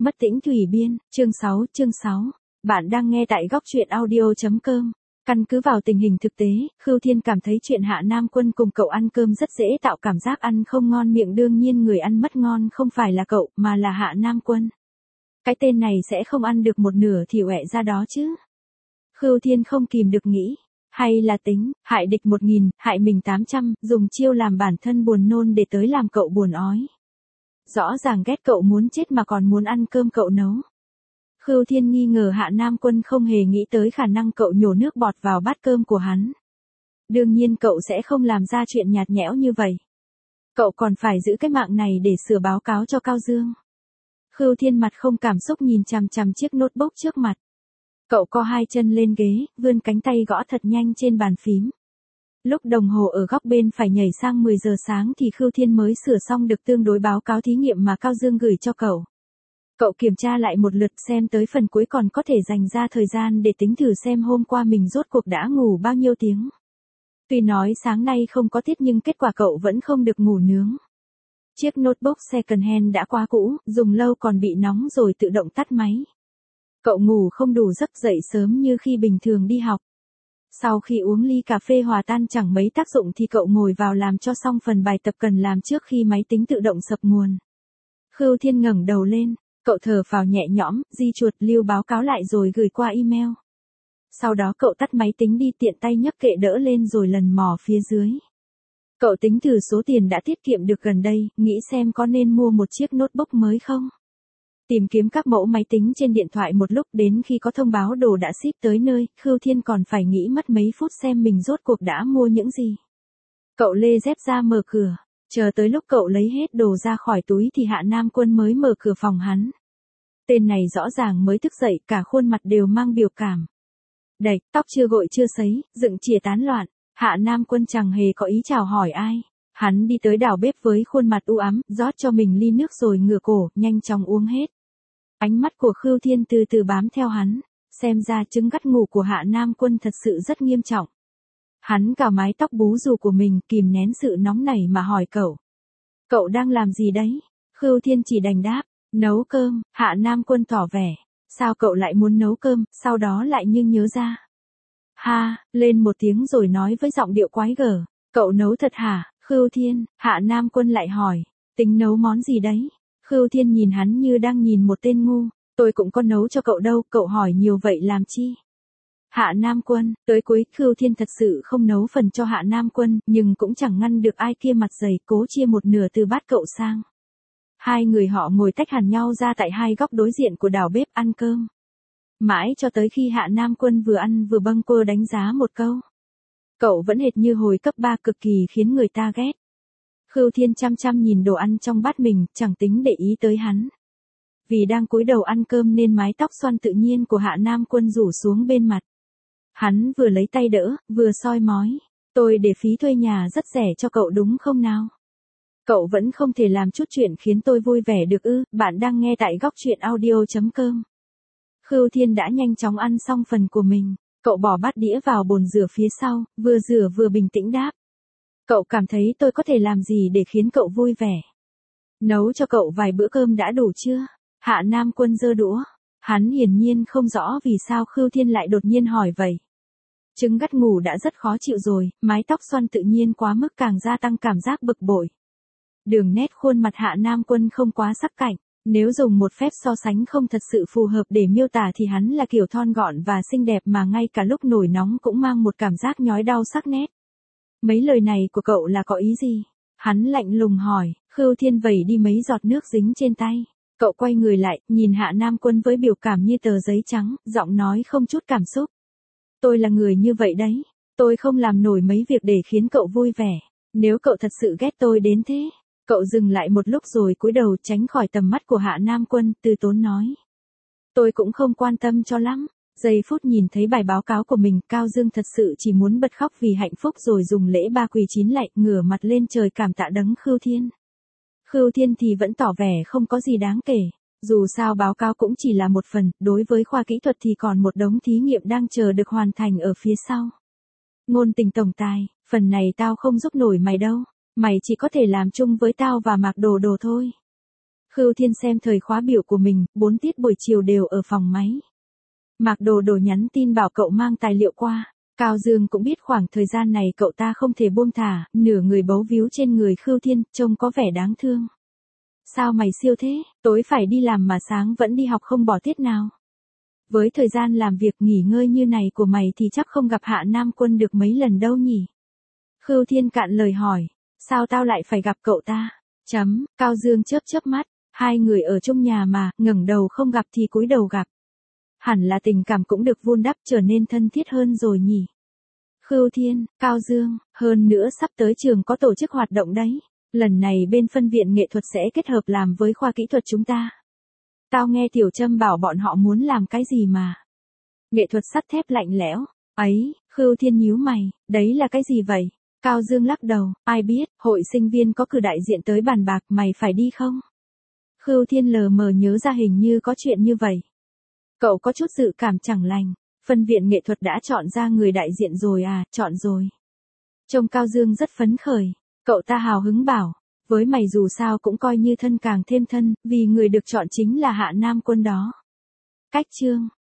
Mất tĩnh thủy biên, chương 6. Bạn đang nghe tại góc truyện audio.com. Căn cứ vào tình hình thực tế, Khưu Thiên cảm thấy chuyện Hạ Nam Quân cùng cậu ăn cơm rất dễ tạo cảm giác ăn không ngon miệng, đương nhiên người ăn mất ngon không phải là cậu mà là Hạ Nam Quân. Cái tên này sẽ không ăn được một nửa thì ọe ra đó chứ. Khưu Thiên không kìm được nghĩ, hay là tính, hại địch 1000, hại mình 800, dùng chiêu làm bản thân buồn nôn để tới làm cậu buồn ói. Rõ ràng ghét cậu muốn chết mà còn muốn ăn cơm cậu nấu. Khưu Thiên nghi ngờ Hạ Nam Quân không hề nghĩ tới khả năng cậu nhổ nước bọt vào bát cơm của hắn. Đương nhiên cậu sẽ không làm ra chuyện nhạt nhẽo như vậy. Cậu còn phải giữ cái mạng này để sửa báo cáo cho Cao Dương. Khưu Thiên mặt không cảm xúc nhìn chằm chằm chiếc notebook trước mặt. Cậu co hai chân lên ghế, vươn cánh tay gõ thật nhanh trên bàn phím. Lúc đồng hồ ở góc bên phải nhảy sang 10 giờ sáng thì Khưu Thiên mới sửa xong được tương đối báo cáo thí nghiệm mà Cao Dương gửi cho cậu. Cậu kiểm tra lại một lượt xem tới phần cuối còn có thể dành ra thời gian để tính thử xem hôm qua mình rốt cuộc đã ngủ bao nhiêu tiếng. Tuy nói sáng nay không có tiết nhưng kết quả cậu vẫn không được ngủ nướng. Chiếc notebook second hand đã quá cũ, dùng lâu còn bị nóng rồi tự động tắt máy. Cậu ngủ không đủ giấc, dậy sớm như khi bình thường đi học. Sau khi uống ly cà phê hòa tan chẳng mấy tác dụng thì cậu ngồi vào làm cho xong phần bài tập cần làm trước khi máy tính tự động sập nguồn. Khưu Thiên ngẩng đầu lên, cậu thở phào nhẹ nhõm, di chuột lưu báo cáo lại rồi gửi qua email. Sau đó cậu tắt máy tính đi, tiện tay nhấc kệ đỡ lên rồi lần mò phía dưới. Cậu tính thử số tiền đã tiết kiệm được gần đây, nghĩ xem có nên mua một chiếc notebook mới không. Tìm kiếm các mẫu máy tính trên điện thoại một lúc, đến khi có thông báo đồ đã ship tới nơi, Khưu Thiên còn phải nghĩ mất mấy phút xem mình rốt cuộc đã mua những gì. Cậu lê dép ra mở cửa, chờ tới lúc cậu lấy hết đồ ra khỏi túi thì Hạ Nam Quân mới mở cửa phòng hắn. Tên này rõ ràng mới thức dậy, cả khuôn mặt đều mang biểu cảm. Đẩy, tóc chưa gội chưa sấy, dựng chìa tán loạn, Hạ Nam Quân chẳng hề có ý chào hỏi ai. Hắn đi tới đảo bếp với khuôn mặt u ám, rót cho mình ly nước rồi ngửa cổ, nhanh chóng uống hết. Ánh mắt của Khưu Thiên từ từ bám theo hắn, xem ra chứng gắt ngủ của Hạ Nam Quân thật sự rất nghiêm trọng. Hắn cào mái tóc bú rủ của mình, kìm nén sự nóng nảy mà hỏi cậu. Cậu đang làm gì đấy? Khưu Thiên chỉ đành đáp, nấu cơm. Hạ Nam Quân tỏ vẻ, sao cậu lại muốn nấu cơm, sau đó lại nhưng nhớ ra. Ha, lên một tiếng rồi nói với giọng điệu quái gở, cậu nấu thật hả? Khưu Thiên, Hạ Nam Quân lại hỏi, tính nấu món gì đấy? Khưu Thiên nhìn hắn như đang nhìn một tên ngu, tôi cũng có nấu cho cậu đâu, cậu hỏi nhiều vậy làm chi? Hạ Nam Quân, tới cuối Khưu Thiên thật sự không nấu phần cho Hạ Nam Quân, nhưng cũng chẳng ngăn được ai kia mặt dày cố chia một nửa từ bát cậu sang. Hai người họ ngồi tách hẳn nhau ra tại hai góc đối diện của đảo bếp ăn cơm. Mãi cho tới khi Hạ Nam Quân vừa ăn vừa bâng quơ đánh giá một câu. Cậu vẫn hệt như hồi cấp 3, cực kỳ khiến người ta ghét. Khưu Thiên chăm chăm nhìn đồ ăn trong bát mình, chẳng tính để ý tới hắn. Vì đang cúi đầu ăn cơm nên mái tóc xoăn tự nhiên của Hạ Nam Quân rủ xuống bên mặt. Hắn vừa lấy tay đỡ, vừa soi mói. Tôi để phí thuê nhà rất rẻ cho cậu đúng không nào? Cậu vẫn không thể làm chút chuyện khiến tôi vui vẻ được ư? Bạn đang nghe tại góc truyện audio.com. Khưu Thiên đã nhanh chóng ăn xong phần của mình. Cậu bỏ bát đĩa vào bồn rửa phía sau, vừa rửa vừa bình tĩnh đáp. Cậu cảm thấy tôi có thể làm gì để khiến cậu vui vẻ? Nấu cho cậu vài bữa cơm đã đủ chưa? Hạ Nam Quân giơ đũa. Hắn hiển nhiên không rõ vì sao Khưu Thiên lại đột nhiên hỏi vậy. Chứng gắt ngủ đã rất khó chịu rồi, mái tóc xoăn tự nhiên quá mức càng gia tăng cảm giác bực bội. Đường nét khuôn mặt Hạ Nam Quân không quá sắc cạnh. Nếu dùng một phép so sánh không thật sự phù hợp để miêu tả thì hắn là kiểu thon gọn và xinh đẹp mà ngay cả lúc nổi nóng cũng mang một cảm giác nhói đau sắc nét. Mấy lời này của cậu là có ý gì? Hắn lạnh lùng hỏi. Khưu Thiên vẩy đi mấy giọt nước dính trên tay. Cậu quay người lại, nhìn Hạ Nam Quân với biểu cảm như tờ giấy trắng, giọng nói không chút cảm xúc. Tôi là người như vậy đấy. Tôi không làm nổi mấy việc để khiến cậu vui vẻ. Nếu cậu thật sự ghét tôi đến thế. Cậu dừng lại một lúc rồi cúi đầu tránh khỏi tầm mắt của Hạ Nam Quân, từ tốn nói. Tôi cũng không quan tâm cho lắm. Giây phút nhìn thấy bài báo cáo của mình, Cao Dương thật sự chỉ muốn bật khóc vì hạnh phúc rồi dùng lễ ba quỳ chín lạy, ngửa mặt lên trời cảm tạ đấng Khưu Thiên. Khưu Thiên thì vẫn tỏ vẻ không có gì đáng kể. Dù sao báo cáo cũng chỉ là một phần, đối với khoa kỹ thuật thì còn một đống thí nghiệm đang chờ được hoàn thành ở phía sau. Ngôn tình tổng tài, phần này tao không giúp nổi mày đâu. Mày chỉ có thể làm chung với tao và Mạc Đồ Đồ thôi. Khưu Thiên xem thời khóa biểu của mình, 4 tiết buổi chiều đều ở phòng máy. Mạc Đồ Đồ nhắn tin bảo cậu mang tài liệu qua. Cao Dương cũng biết khoảng thời gian này cậu ta không thể buông thả, nửa người bấu víu trên người Khưu Thiên, trông có vẻ đáng thương. Sao mày siêu thế, tối phải đi làm mà sáng vẫn đi học không bỏ tiết nào. Với thời gian làm việc nghỉ ngơi như này của mày thì chắc không gặp Hạ Nam Quân được mấy lần đâu nhỉ. Khưu Thiên cạn lời hỏi, sao tao lại phải gặp cậu ta? Cao Dương chớp chớp mắt, hai người ở chung nhà mà, ngẩng đầu không gặp thì cúi đầu gặp. Hẳn là tình cảm cũng được vun đắp trở nên thân thiết hơn rồi nhỉ. Khưu Thiên, Cao Dương, hơn nữa sắp tới trường có tổ chức hoạt động đấy. Lần này bên phân viện nghệ thuật sẽ kết hợp làm với khoa kỹ thuật chúng ta. Tao nghe Tiểu Trâm bảo bọn họ muốn làm cái gì mà. Nghệ thuật sắt thép lạnh lẽo. Ấy, Khưu Thiên nhíu mày, đấy là cái gì vậy? Cao Dương lắc đầu, ai biết, hội sinh viên có cử đại diện tới bàn bạc, mày phải đi không? Khưu Thiên lờ mờ nhớ ra hình như có chuyện như vậy. Cậu có chút dự cảm chẳng lành. Phân viện nghệ thuật đã chọn ra người đại diện rồi à, chọn rồi. Trông Cao Dương rất phấn khởi. Cậu ta hào hứng bảo, với mày dù sao cũng coi như thân càng thêm thân, vì người được chọn chính là Hạ Nam Quân đó. Cách chương